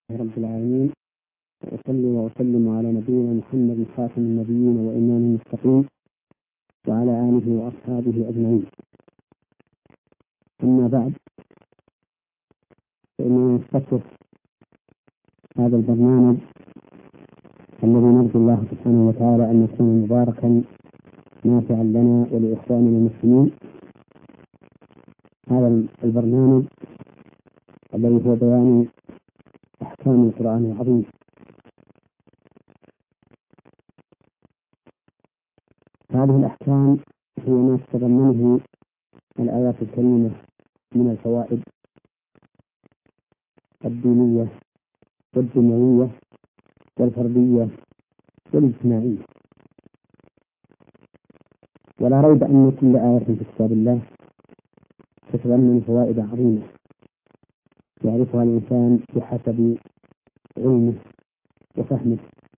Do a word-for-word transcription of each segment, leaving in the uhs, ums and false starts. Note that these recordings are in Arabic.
رب العالمين، وأصلي وأسلم على نبينا محمد خاتم النبيين وإمام المتقين وعلى آله وأصحابه أجمعين. أما بعد، فإننا نستكشف هذا البرنامج الذي نرجو الله سبحانه وتعالى أن يكون مباركا نافعا لنا ولإخواننا المسلمين. هذا البرنامج الذي هو بيان أحكام القرآن العظيم. هذه الأحكام هي ما تتضمنه الآيات الكريمة من الفوائد الدينية والدنيوية والفردية والاجتماعية. ولا ريب أن كل آية في كتاب الله تتضمن فوائد عظيمة يعرفها الإنسان بحسب علمه وفهمه.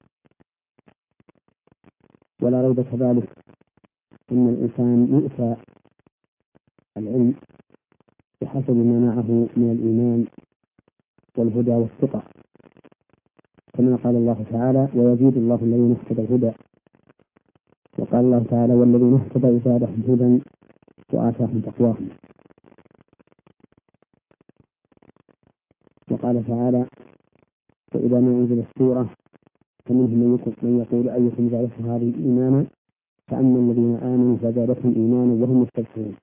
ولا ريب كذلك أن الإنسان يؤتى العلم بحسب ما معه من الإيمان والهدى والثقة، كما قال الله تعالى: ويزيد الله الذين اهتدوا الهدى. وقال الله تعالى: والذين اهتدوا زادهم هدى وآتاهم تقواهم. وقال تعالى: فإذا ما أنزلت السورة فمنهم من يقول أيكم زادته هذه إيمانا، فأما الذين آمنوا فزادتهم إيمانا وهم يستبشرون.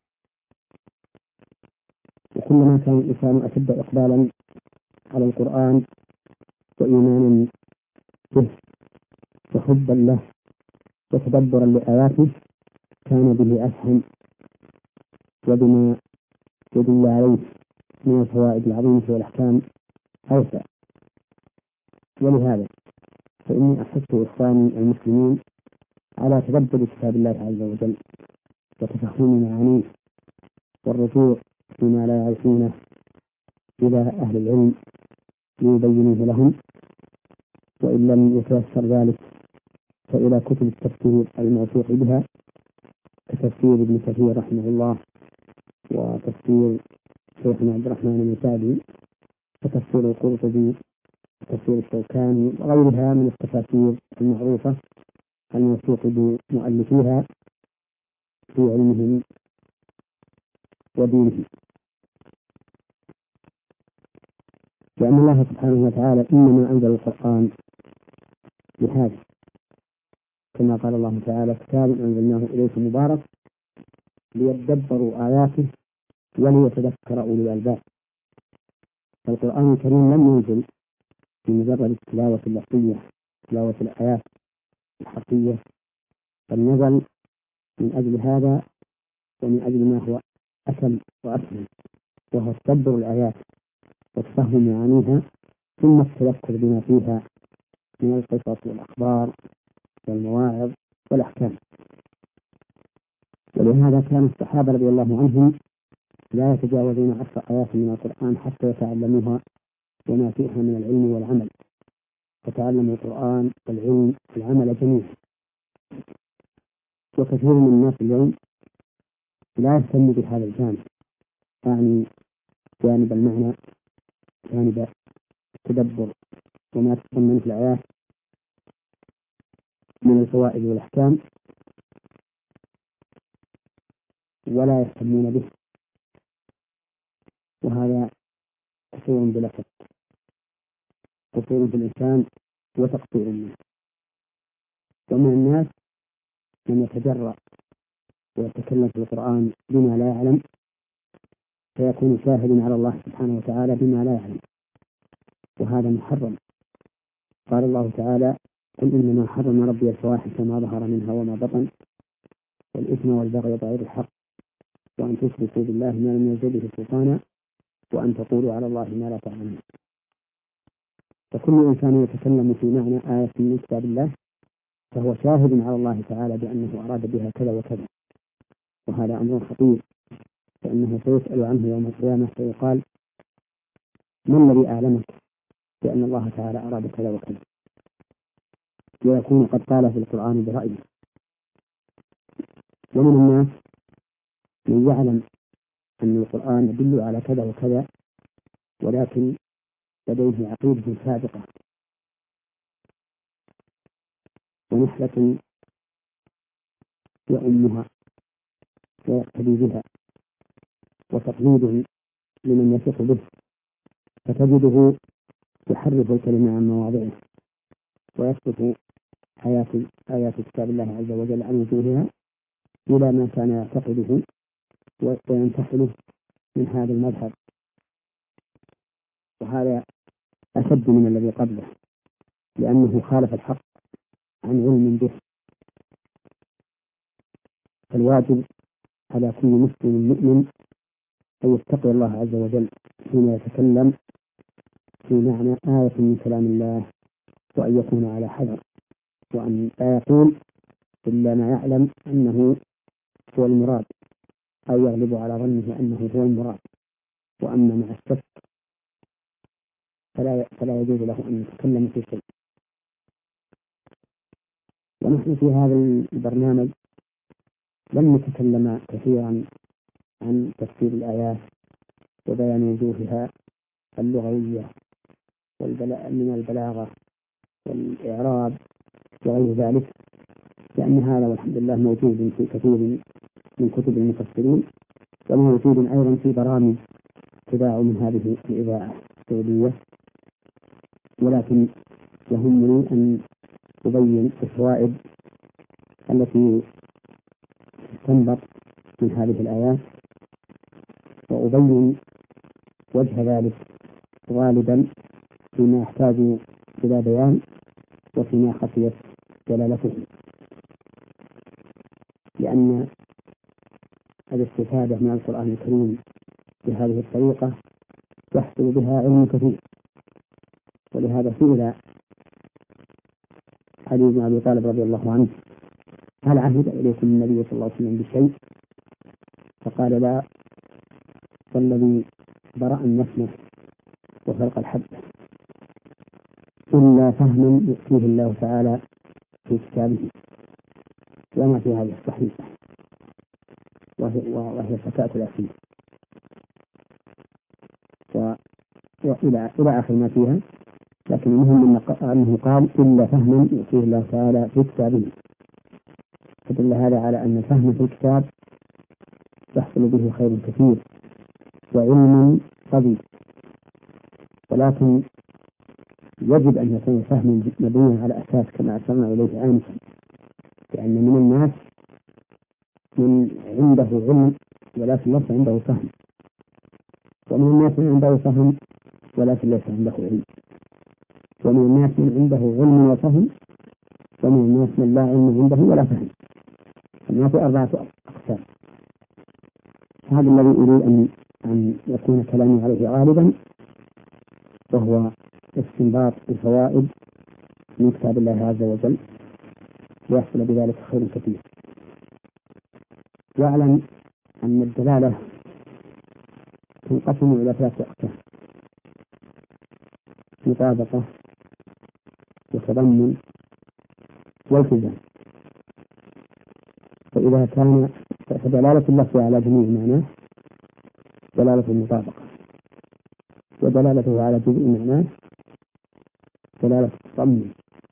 وكلما كان الإنسان أشد إقبالا على القرآن وإيمانا به وحبا له وتدبرا لآياته كان به أفهم وبما يدل عليه من الفوائد العظيمة والأحكام أوسع. ولهذا فإني أحث إخواني المسلمين على تدبر كتاب الله عز وجل وتفهم معانيه والرجوع فيما لا يعرفونه إلى أهل العلم ليبينوه لهم، وإن لم يتيسر ذلك فإلى كتب التفسير الموثوق بها كتفسير ابن كثير رحمه الله، وتفسير شيخنا عبد الرحمن المساعدي، وتفسير القرطبي، وتفسير الشوكاني، وغيرها من التفاسير المعروفة الموثوق بمؤلفيها في علمهم ودينهم. لأن الله سبحانه وتعالى إنما أنزل القرآن لهذا، كما قال الله تعالى: كتاب أنزلناه إليكم مبارك ليدبروا آياته وليتذكر أولي الألباب. فالقرآن الكريم لم ينزل بمجرد التلاوة اللفظية، تلاوة الآيات الحرفية، بل نزل من أجل هذا ومن أجل ما هو أتم وأسهل، وهو تدبر الآيات وتفهم معانيها ثم التذكر بما فيها من القصص والأخبار والمواعظ والأحكام. ولهذا كان الصحابة رضي الله عنهم لا يتجاوزون عشر آيات من القرآن حتى يتعلموها وما فيها من العلم والعمل، فتعلموا القرآن والعلم والعمل جميعا. وكثير من الناس اليوم لا يهتم بهذا الجانب، يعني جانب المعنى، جانب التدبر وما تتضمن في الآيات من الفوائد والأحكام، ولا يهتمون به، وهذا قصور بلا شك، قصور في الإنسان وتقصير منه. ومن الناس من يتجرأ ويتكلم في القرآن بما لا يعلم، فيكون شاهدا على الله سبحانه وتعالى بما لا يعلم، وهذا محرم. قال الله تعالى: قل إنما حرم ربي الفواحش ما ظهر منها وما بطن والإثم والبغي بغير الحق وأن تشركوا بالله ما لم ينزل به سلطانا وأن تقولوا على الله ما لا تعلمون. فكل إنسان يتكلم في معنى آية من كتاب الله فهو شاهد على الله تعالى بأنه أراد بها كذا وكذا، وهذا أمر خطير، فإنه سيسأل عنه يوم القيامة فيقال: ما الذي أعلمك بأن الله تعالى أراد كذا وكذا؟ ويكون قد قال في القرآن برأيه. ومن الناس من يعلم أن القرآن يدل على كذا وكذا، ولكن لديه عقيدة سابقة ونحلة يؤمها ويقتدي بها وتقليد لمن يثق به، فتجده يحرف الكلمة عن مواضعه ويصرف آيات آيات كتاب الله عز وجل عن وجوهها إلى ما كان يعتقده وينتحله من هذا المذهب، وهذا أشد من الذي قبله لأنه خالف الحق عن علم به. فالواجب على كل مسلم مؤمن أن يتقي الله عز وجل حين يتكلم في معنى آية من كلام الله، وأن يكون على حذر، وأن لا يقول إلا ما يعلم أنه هو المراد أو يغلب على ظنه أنه هو المراد، وأما مع الشك فلا فلا يجوز له أن يتكلم في شيء. ونحن في هذا البرنامج لم نتكلم كثيرا عن تفسير الآيات وبيان وجوهها اللغوية من البلاغة والإعراب وغير ذلك، لأن هذا والحمد لله موجود في كثير من كتب المفسرين، وموجود أيضا في برامج تذاع من هذه الإذاعة السعودية، ولكن يهمني أن أبين الفوائد التي تنبط من هذه الآيات، وأبين وجه ذلك غالبا فيما يحتاج إلى بيان وفيما خفيت دلالته، لأن الاستفادة من القرآن الكريم بهذه الطريقة يحصل بها علم كثير. ولهذا سئل علي بن أبي طالب رضي الله عنه: هل عهد إليكم النبي صلى الله عليه وسلم بشيء؟ فقال: لا، والذي برأ النسمة وفرق الحبة إلا فهما يؤتيه الله تعالى في كتابه، وما في هذه الصحيفة وهي, وهي فتاة الأسير، وإلى إلى آخر ما فيها. لكن المهم أنه قال: إلا فهما يؤتيه الله تعالى في كتابه، فدل هذا على أن الفهم في الكتاب يحصل به خير كثير وعلم قوي، ولكن يجب أن يكون فهم مبني على أساس كما أشرنا إليه آنفا، لأن من الناس من عنده علم ولكن ليس عنده فهم، ومن الناس من عنده فهم ولكن ليس عنده علم، ومن الناس من عنده علم وفهم، ومن الناس من لا علم عنده ولا فهم. الناس أربعة أقسام. هذا الذي أريد أن أن يكون كلامي عليه غالبا، وهو استنباط الفوائد من كتاب الله عز وجل، ويحصل بذلك خير كثير. واعلم أن الدلالة تنقسم إلى ثلاثة أقسام: مطابقة وتضمن والتزام. فإذا كان فدلالة اللفظ على جميع معناه دلالة المطابقة، ودلالته على جزء معناه دلالة التضمن،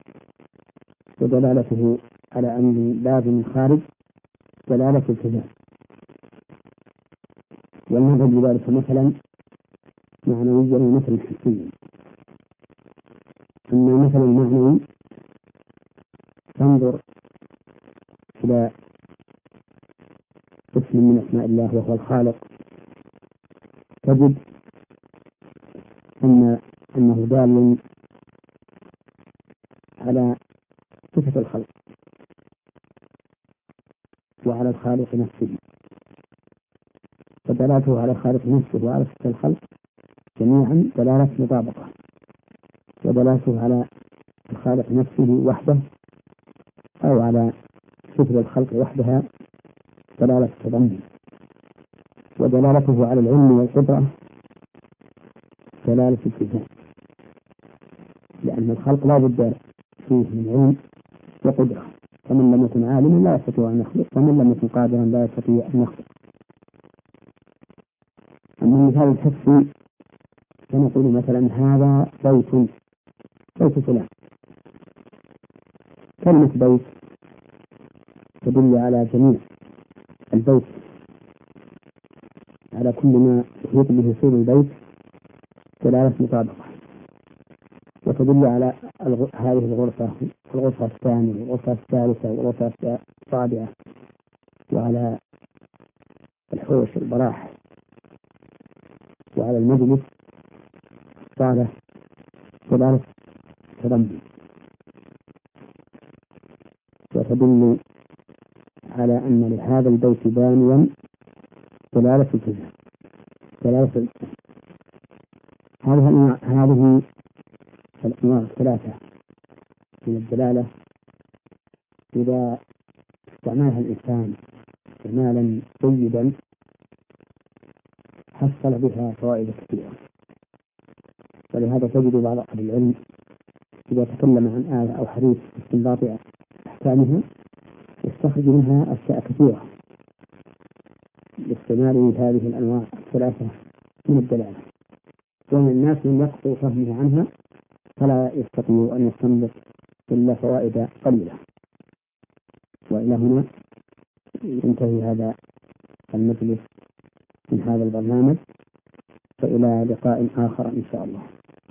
ودلالته على أمر لازم خارج دلالة التزام. والنظر بذلك مثلا معنويا ومثلا حسيا. أما المثل المعنوي تنظر إلى اسم من أسماء الله وهو الخالق، تجد أن أنه دال على صفة الخلق وعلى الخالق نفسه، فدلاته على الخالق نفسه وعلى صفة الخلق جميعا دلالة مطابقة، ودلاته على الخالق نفسه وحده أو على صفة الخلق وحدها دلالة تضمن، ودلالته على العلم والقدرة دلالة التزام، لأن الخلق لا بد فيه من علم وقدرة، فمن لم يكن عالما لا يستطيع أن يخلق، ومن لم يكن قادرا لا يستطيع أن يخلق. أما المثال الحسي فنقول مثلا هذا بيت بيت فلان. كلمة بيت تدل على جميع البيت، على كل ما يحيط به صور البيت دلالة مطابقة، وتدل على الغ... هذه الغرفة الغرفة الثانية والغرفة الثالثة والغرفة الرابعة، وعلى الحوش البراح، وعلى المجلس صالة دلالة تضمن، وتدل على أن لهذا البيت بانيا دلالة التزام دلالة التزام. هذه الأنواع هذه الأنواع الثلاثة من الدلالة إذا استعملها الإنسان استعمالا جيدا حصل بها فوائد كثيرة. ولهذا تجد بعض أهل العلم إذا تكلم عن آية أو حديث باستنباط أحكامها يستخرج منها أشياء كثيرة لاستعمال هذه الأنواع الثلاثة من الدلالة، ومن الناس من يقصر فهمه عنها فلا يستطيع أن يستنبط إلا فوائد قليلة. وإلى هنا ينتهي هذا المجلس من هذا البرنامج، فإلى لقاء آخر إن شاء الله.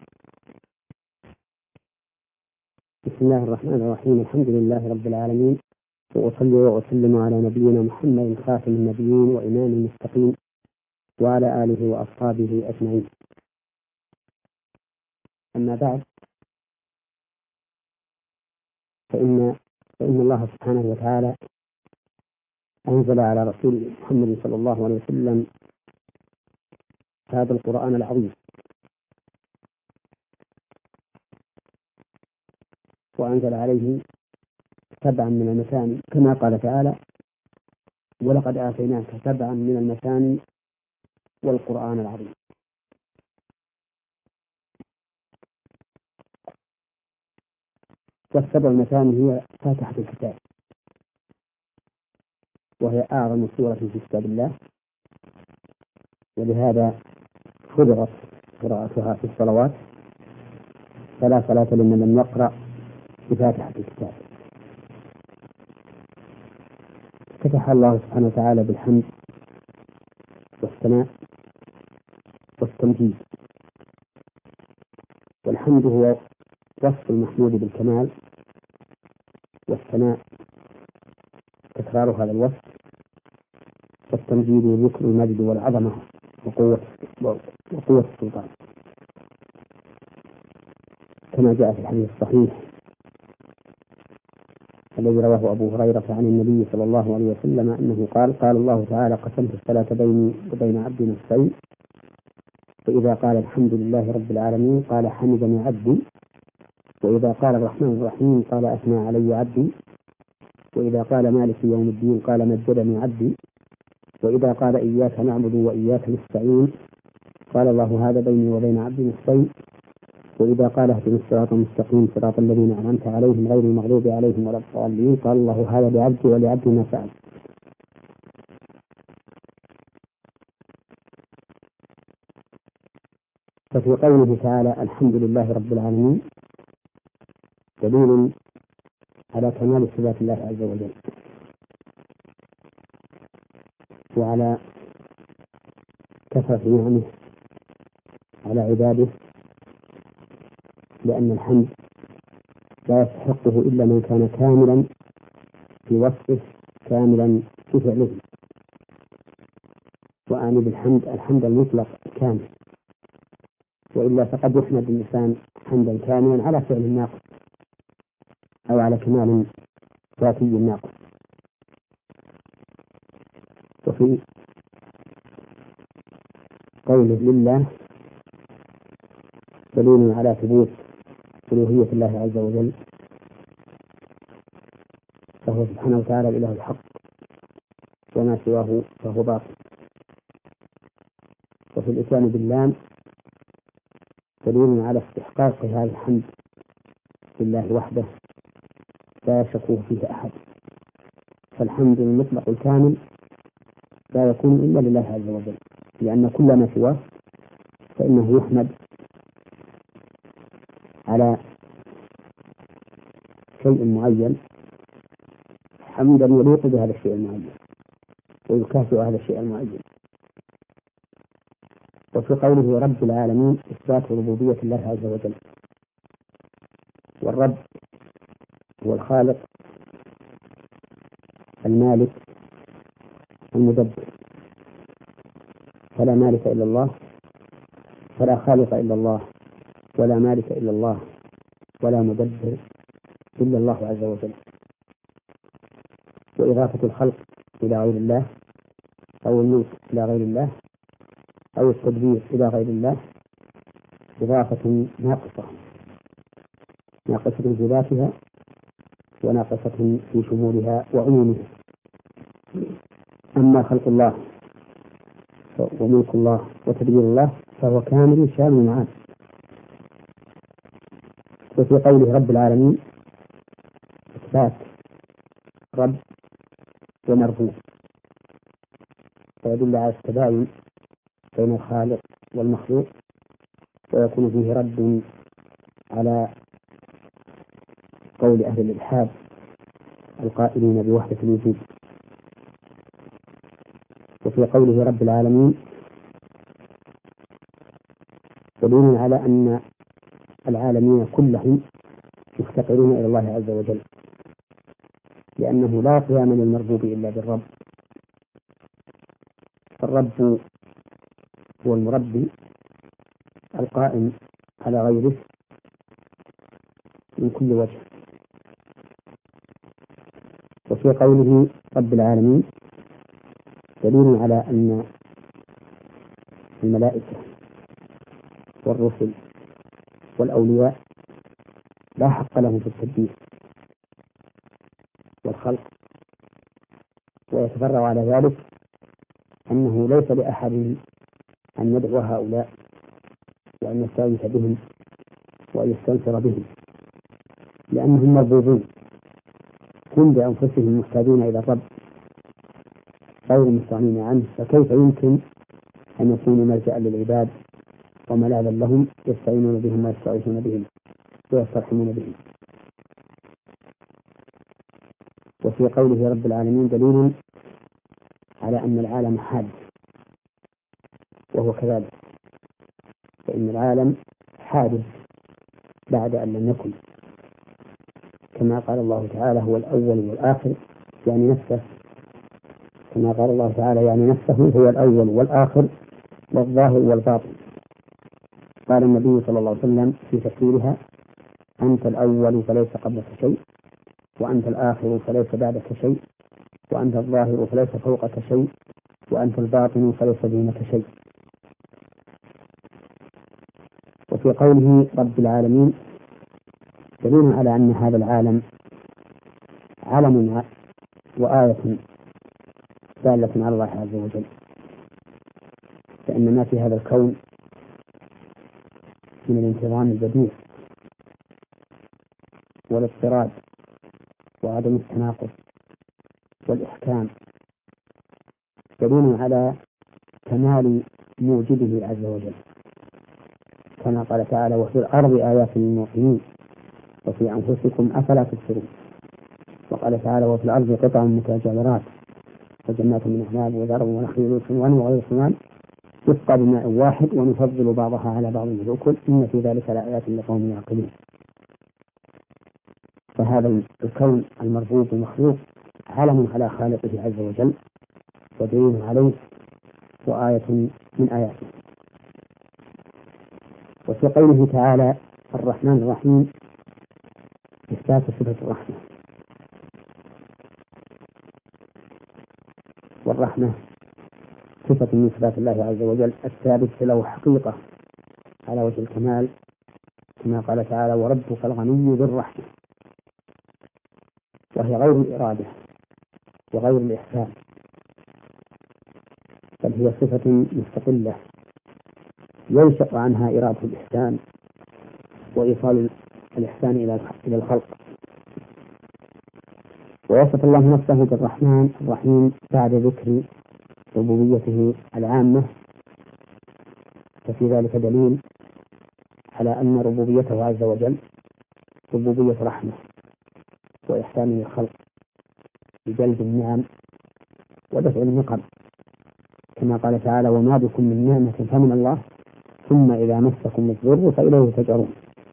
بسم الله الرحمن الرحيم. الحمد لله رب العالمين، وأصلي وأسلم على نبينا محمد خاتم النبيين وإمام المتقين وعلى آله وأصحابه أجمعين. أما بعد، فإن فإن الله سبحانه وتعالى أنزل على رسول محمد صلى الله عليه وسلم هذا القرآن العظيم، وأنزل عليه سبعا من المثاني كما قال تعالى: ولقد آتيناك سبعا من المثاني والقرآن العظيم. والسبع المثاني هي فاتحة الكتاب، وهي أعظم سورة في كتاب الله، ولهذا فرضت قراءتها في الصلوات، فلا صلاة لمن لم يقرأ بفاتحة الكتاب. فتح الله سبحانه وتعالى بالحمد والثناء والتمجيد. والحمد هو وصف المحمود بالكمال، والثناء تكرار هذا الوصف، والتمجيد ذكر المجد والعظمة وقوة وقوة السلطان، كما جاء في الحديث الصحيح الذي رواه أبو هريرة عن النبي صلى الله عليه وسلم أنه قال: قال الله تعالى: قسمت الصلاة بيني وبين عبدي نصفين، فإذا قال الحمد لله رب العالمين قال حمدني عبدي، وإذا قال الرحمن الرحيم قال أثنى علي عبدي، وإذا قال مالك يوم الدين قال مجدني عبدي، وإذا قال إياك نعبد وإياك نستعين قال الله هذا بيني وبين عبدي نصفين، وإذا قال اهدنا الصراط المستقيم صراط الذين أنعمت عليهم غير المغضوب عليهم ولا الضالين قال الله هذا لعبدي ولعبدي ما فعل. ففي قوله تعالى الحمد لله رب العالمين دليل على كمال صفات الله عز وجل، وعلى كثرة نعمه على عباده، لأن الحمد لا يستحقه إلا من كان كاملا في وصفه كاملا في فعله. وأعني بالحمد الحمد المطلق الكامل، وإلا فقد يحمد الإنسان حمدا كاملا على فعل ناقص أو على كمال ذاتي ناقص. وفي قوله لله دليل على ثبوت ألوهية الله عز وجل، فهو سبحانه وتعالى الإله الحق، وما سواه فهو باطل. وفي الإتيان باللام دليل على استحقاق هذا الحمد لله وحده لا يشك فيه أحد، فالحمد المطلق الكامل لا يكون إلا لله عز وجل، لأن كل ما سواه فإنه يحمد على شيء معين حمدا يليق بهذا الشيء المعين ويكافئ هذا الشيء المعين. وفي قوله رب العالمين إثبات ربوبية الله عز وجل، والرب هو الخالق المالك المدبر، فلا مالك إلا الله، فلا خالق إلا الله، ولا مالك إلا الله، ولا مدبر إلا الله عز وجل. وإضافة الخلق إلى غير الله أو الملك إلى غير الله أو التدبير إلى غير الله إضافة ناقصة، ناقصة في ذاتها وناقصة في شمولها وعمومها. أما خلق الله وملك الله وتدبير الله فهو كامل شامل معان. وفي قوله رب العالمين إثبات رب ومربوب، فيدل على التباين بين الخالق والمخلوق، ويكون فيه رد على قول أهل الإلحاد القائلين بوحدة الوجود. وفي قوله رب العالمين دليل على أن العالمين كلهم مفتقرون إلى الله عز وجل، لأنه لا قيام للمربوب إلا بالرب. الرب هو المربي القائم على غيره من كل وجه. وفي قوله رب العالمين دليل على أن الملائكة والرسل والأولياء لا حق لهم في التدبير والخلق، ويتفرع على ذلك أنه ليس لأحد أن يدعو هؤلاء وأن يستغيث بهم وأن يستنصر بهم، لأنهم مربوبون هم بأنفسهم محتاجون إلى الرب غير مستغنين عنه، فكيف يمكن أن يكونوا ملجأ للعباد وملاذا لهم يستعينون بهم ويستغيثون بهم ويسترحمون بهم. وفي قوله رب العالمين دليل على أن العالم حادث، وهو كذلك، فإن العالم حادث بعد أن لم يكن، كما قال الله تعالى هو الأول والآخر يعني نفسه، كما قال الله تعالى يعني نفسه هو الأول والآخر والظاهر والباطن. قال النبي صلى الله عليه وسلم في تفسيرها أنت الأول فليس قبلك شيء، وأنت الآخر فليس بعدك شيء، وأنت الظاهر فليس فوقك شيء، وأنت الباطن فليس دونك شيء. وفي قوله رب العالمين دليل على أن هذا العالم علم وآية دالة على الله عز وجل، فإن ما في هذا الكون من الانتظام البديع والاضطراد وعدم التناقض والإحكام دليل على كمال موجبه عز وجل، كما قال تعالى وفي الأرض آيات للموقنين وفي أنفسكم أفلا تبصرون. وقال تعالى وفي الأرض قطع متجاورات وجنات من أعناب وزرع ونخيل صنوان وغير صنوان يسقى بماء واحد ونفضل بعضها على بعض بالأكل إن في ذلك لآيات لقوم يعقلون. فهذا الكون المربوب المخلوق علم على خالقه عز وجل ودليل عليه وآية من آياته. وفي قوله تعالى الرحمن الرحيم إثبات صفة الرحمة، والرحمة صفة من صفات الله عز وجل الثابت له حقيقة على وجه الكمال، كما قال تعالى وربك الغني ذو الرحمة، وهي غير الإرادة وغير الإحسان، بل هي صفة مستقلة ينشأ عنها إرادة الإحسان وإيصال الإحسان إلى الخلق. ووصف الله نفسه بالرحمن الرحيم بعد ذكر ربوبيته العامة، ففي ذلك دليل على أن ربوبيته عز وجل ربوبية رحمة وإحسان للخلق بجلب النعم ودفع النقم، كما قال تعالى: وما بكم من نعمة فمن الله ثم إذا مسكم الضر فإليه تجأرون.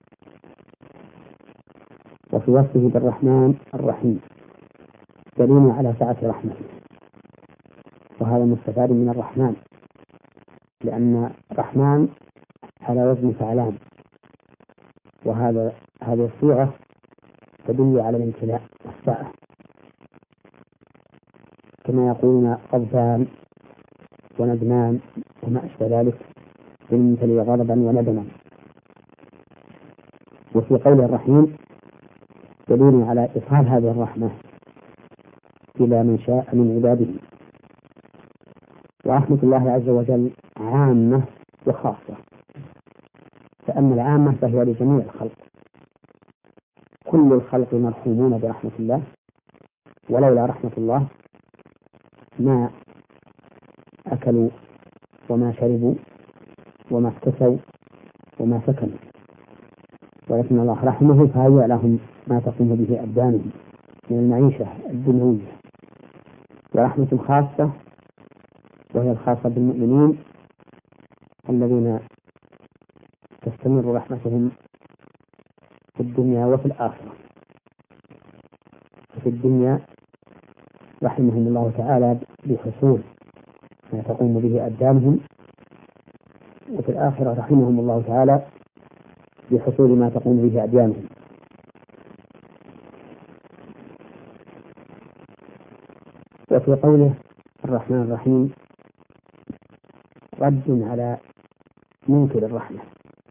وفي وصفه بالرحمن الرحيم دليل على سعة رحمته، وهذا مستفاد من الرحمن، لأن الرحمن على وزن فعلان، وهذا هذه الصيغة تدل على الامتلاء والسعة، كما يقولون غضبان وندمان وما أشبه ذلك بالممتلئ غضبا وندما. وفي قول الرحيم دليل على إظهار هذه الرحمة إلى من شاء من عباده. ورحمة الله عز وجل عامة وخاصة، فأما العامة فهي لجميع الخلق، كل الخلق مرحومون برحمة الله، ولولا رحمة الله ما أكلوا وما شربوا وما اكتسوا وما سكنوا، ولكن الله رحمه فهيأ لهم ما تقوم به أبدانهم من المعيشة الدنيوية. ورحمة خاصة وهي الخاصة بالمؤمنين الذين تستمر رحمتهم في الدنيا وفي الآخرة. في الدنيا رحمهم الله تعالى بحصول ما تقوم به أبدانهم، وفي الآخرة رحمهم الله تعالى بحصول ما تقوم به أديانهم. وفي قوله الرحمن الرحيم رد على منكر الرحمة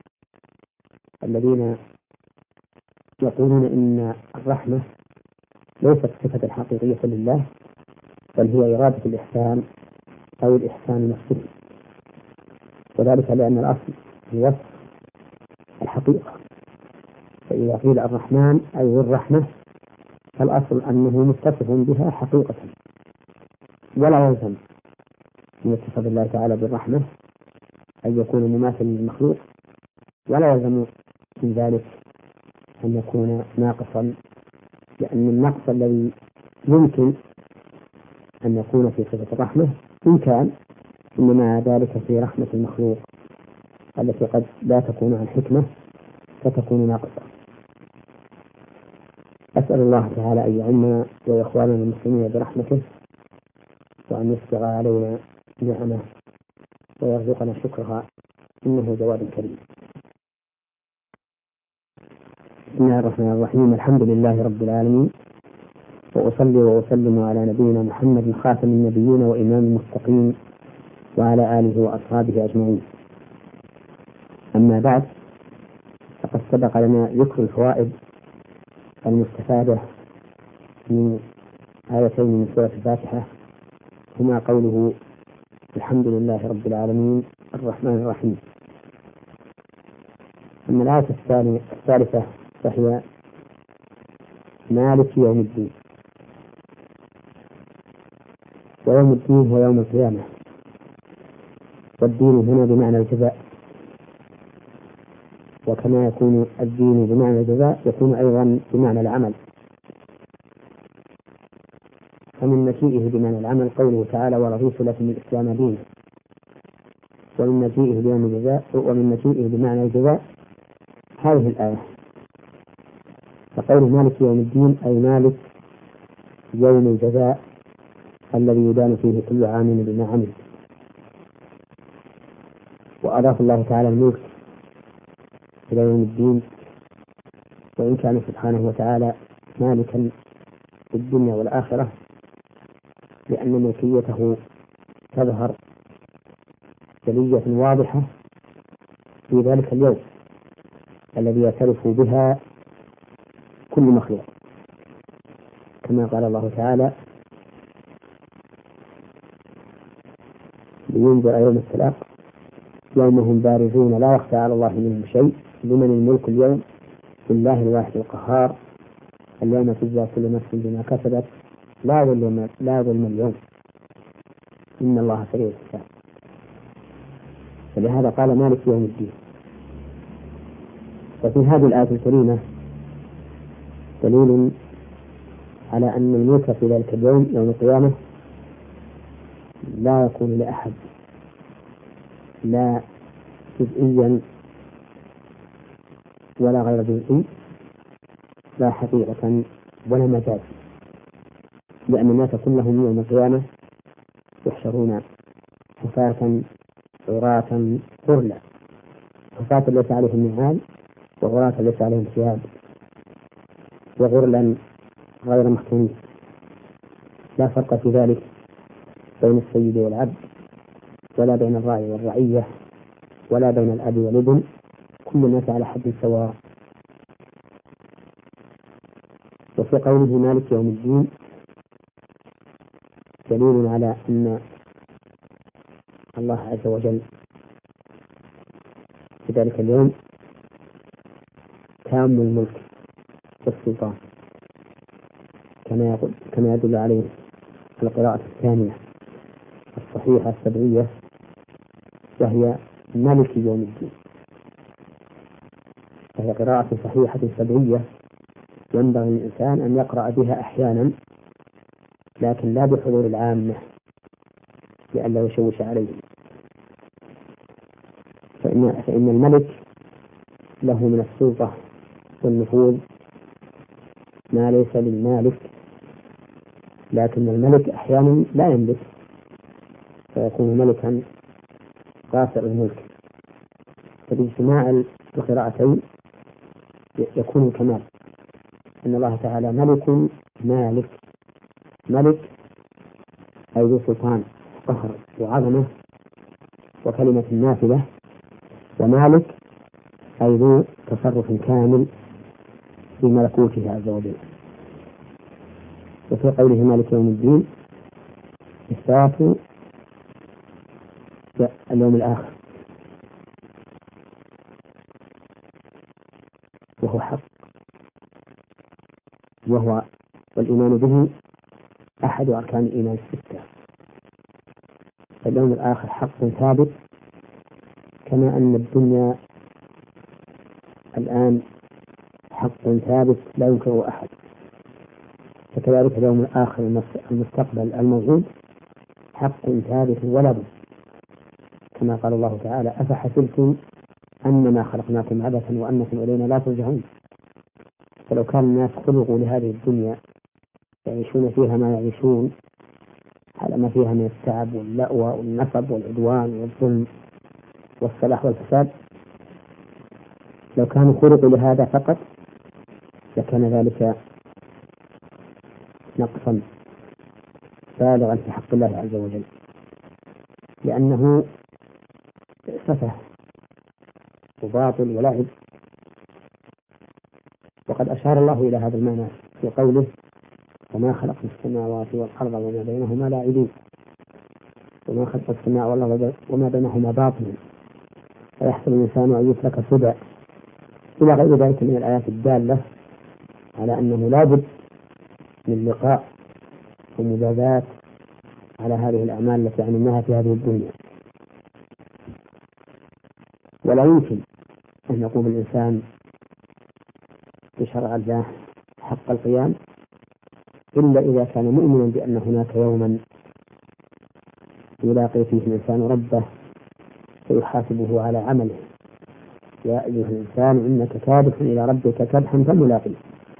الذين يقولون إن الرحمة ليست صفة حقيقية لله، بل هي إرادة الإحسان أو الإحسان نفسه، وذلك لأن الأصل في وصف الحقيقة، فإذا قيل الرحمن أي الرحمة فالأصل أنه متصف بها حقيقة، ولا يلزم من اتصاف الله تعالى بالرحمة أن يكون مماثلا للمخلوق، ولا يلزم من ذلك أن يكون ناقصا، لأن النقص الذي يمكن أن يكون في صفة الرحمة إن كان إنما ذلك في رحمة المخلوق التي قد لا تكون عن حكمة فتكون ناقصة. أسأل الله تعالى أن يعمنا وإخواننا المسلمين برحمته، وأن يسبغ علينا نعمه ويرزقنا شكرها، إنه جواد كريم. بسم الله الرحمن الرحيم. الحمد لله رب العالمين، وأصلي وأسلم على نبينا محمد خاتم النبيين وإمام المتقين وعلى آله وأصحابه أجمعين. أما بعد، فقد سبق لنا ذكر الفوائد المستفادة من آيتين من سورة الفاتحة، هما قوله الحمد لله رب العالمين الرحمن الرحيم. أما الآية الثالثة فهي مالك يوم الدين، ويوم الدين هو يوم القيامة، والدين هنا بمعنى الجزاء، وكما يكون الدين بمعنى الجزاء يكون أيضا بمعنى العمل. فمن مجيئه بمعنى العمل قوله تعالى ورضيت لكم الإسلام دينا، ومن مجيئه بمعنى الجزاء ومن مجيئه بمعنى الجزاء هذه الآية، فقوله مالك يوم الدين أي مالك يوم الجزاء الذي يدان فيه كل عامل بما عمل. وأضاف الله تعالى الملك إلى يوم الدين، وإن كان سبحانه وتعالى مالكا في الدنيا والآخرة، لأن ملكيته تظهر جلية واضحة في ذلك اليوم الذي يعترف بها كل مخلوق، كما قال الله تعالى لينذر يوم التلاق يوم هم بارزون لا يخفى على الله منهم شيء لمن الملك اليوم لله الواحد القهار اليوم تجزى كل نفس بما كسبت لا ظلم لا ظلم اليوم إن الله سريع الحساب. فلهذا قال مالك يوم الدين. وفي هذه الآية الكريمة دليل على أن الملك في ذلك اليوم يوم القيامة لا يكون لأحد، لا جزئيا ولا غير جزئي، لا حقيقة ولا مجاز، لأن الناس كلهم يوم القيامة يحشرون حفاة عراة غرلا، حفاة ليس عليهم نعال وعراة ليس عليهم ثياب، وغرلا غير محكومين، لا فرق في ذلك بين السيد والعبد، ولا بين الراعي والرعية، ولا بين الأب والابن، كل الناس على حد سواء. وفي قوله مالك يوم الدين دليل على أن الله عز وجل في ذلك اليوم تام الملك والسلطان، كما يقول كما يدل عليه القراءة الثانية الصحيحة السبعية، وهي مالك يوم الدين، وهي قراءة صحيحة سبعية ينبغي للإنسان أن يقرأ بها أحيانا، لكن لا بحضور العامة لئلا يشوش عليه، فإن, فإن الملك له من السلطة والنفوذ ما ليس للمالك، لكن الملك أحيانا لا يملك فيكون ملكا قاصر الملك، فباجتماع القراءتين يكون الكمال، أن الله تعالى ملك مالك، ملك أي ذو سلطان قهر وعظمة وكلمة نافذة، ومالك أي ذو تصرف كامل في ملكوته عز وجل. وفي قوله مالك يوم الدين إثبات اليوم الآخر، وهو حق، وهو والإيمان به أحد أركان الإيمان الستة، فاليوم الآخر حق ثابت، كما أن الدنيا الآن حق ثابت لا ينكره أحد، فكذلك اليوم الآخر المستقبل الموجود حق ثابت ولا بد، كما قال الله تعالى أفحسبتم أنما خلقناكم عبثا وأنكم إلينا لا ترجعون. فلو كان الناس خلقوا لهذه الدنيا يعيشون فيها ما يعيشون على ما فيها من التعب واللأوى والنصب والعدوان والظلم والصلاح والفساد، لو كانوا خلقوا لهذا فقط لكان ذلك نقصا بالغا في حق الله عز وجل، لأنه سفه وباطل ولعب. وقد أشار الله إلى هذا المعنى في قوله وما خلقنا السماوات والأرض وما بينهما لاعبين، وما خلق السماء والأرض وما بينهما باطلا فيحسب الإنسان أن يترك سدى، إلى غير ذلك من الآيات الدالة على أنه لا بد من لقاء ومجازات على هذه الأعمال التي عملناها في هذه الدنيا. ولا يمكن أن يقوم الإنسان بشرع الله حق القيام إلا إذا كان مؤمنا بأن هناك يوما يلاقي فيه الإنسان ربه فيحاسبه على عمله، يا أيها الإنسان إنك كادح إلى ربك كدحا فملاقيه.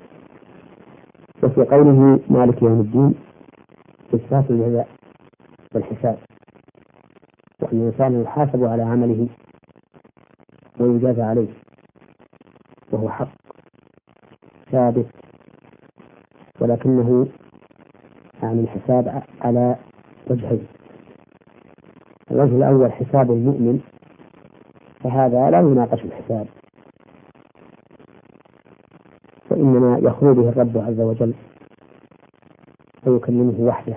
وفي قوله مالك يوم الدين إثبات الجزاء والحساب، وأن الإنسان يحاسب على عمله ويجازى عليه، وهو حق ثابت، ولكنه عن الحساب على وجهين. الوجه الأول حساب المؤمن، فهذا لا يناقش الحساب، فإنما يخلو به الرب عز وجل ويكلمه وحده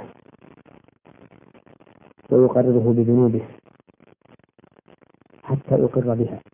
ويقرره بذنوبه حتى يقر بها،